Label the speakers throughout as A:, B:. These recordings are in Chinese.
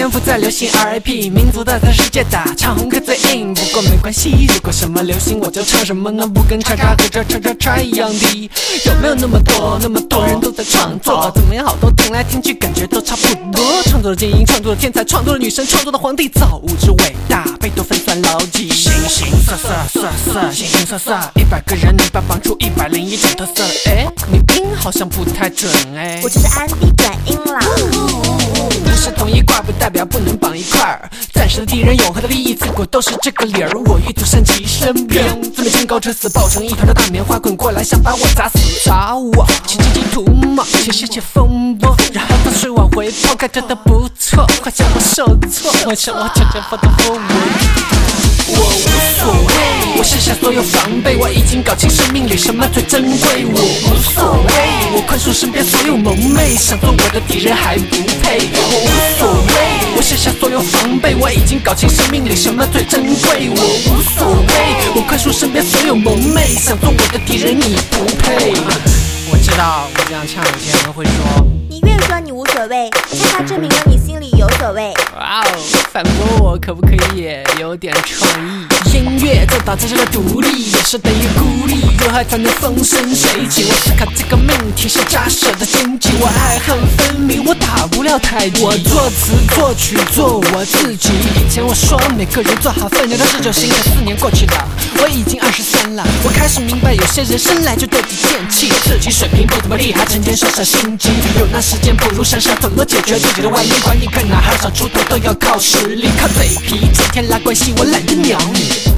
A: 人不再流行 R.I.P. 民族的在世界打唱红歌最硬，不过没关系，如果什么流行我就唱什么，那不跟叉叉和叉一样的？有没有那么多人都在创作？怎么样好多听来听去感觉都差不多。创作的精英，创作的天才，创作的女神，创作的皇帝，造物之伟大，贝多芬算牢记。形形色色，形形色色，100个人你把放出101种特色。你音好像不太准
B: 我就是安迪转音啦。
A: 不是同一挂不代表不能绑一块儿，暂时的敌人，永恒的利益，自古都是这个理儿。我欲独善其身，别准备见高车死，抱成一团的大棉花滚过来，想把我砸死。砸我，请积极涂抹，写风波，然后到水往回抛，感觉到不错，快向我受挫，我向我悄悄发动后尾。我无所谓，我卸下所有防备，我已经搞清生命里什么最珍贵。我无所谓，我宽恕身边所有蒙昧，想做我的敌人还不配。我无所谓，我卸下所有防备，我已经搞清生命里什么最珍贵。我无所谓，我宽恕身边所有蒙昧，想做我的敌人你不配。我知道我这样唱，有些人会说
B: 你越说你无所谓，恰恰证明了你心里有所谓。
A: 哇哦，反驳我可不可以也有点创意？音乐就导致这个独立，也是等于孤立，如何才能风生水起？我思考这个命题是扎实的经济，我爱恨分明，我打不了太极。我作词作曲做我自己，以前我说每个人做好分内的事就行，可4年过去了，我已经23了，我开始明白有些人生来就对敌剑气，自己水平不怎么厉害，成天耍心机，有那时间不如想想怎么解决自己的外因，管你跟男孩想出头都要靠实力，靠嘴皮，整天拉关系，我懒得鸟你。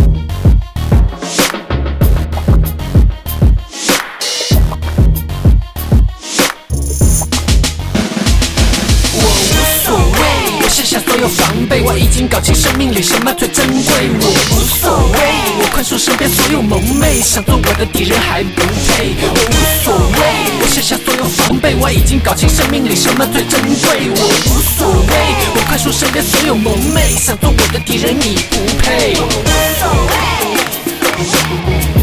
A: 卸下所有防备，我已经搞清生命里什么最珍贵。我无所谓，我宽恕身边所有蒙昧，想做我的敌人还不配。我无所谓，我卸下所有防备，我已经搞清生命里什么最珍贵。我无所谓，我宽恕身边所有蒙昧，想做我的敌人你不配。我无所谓。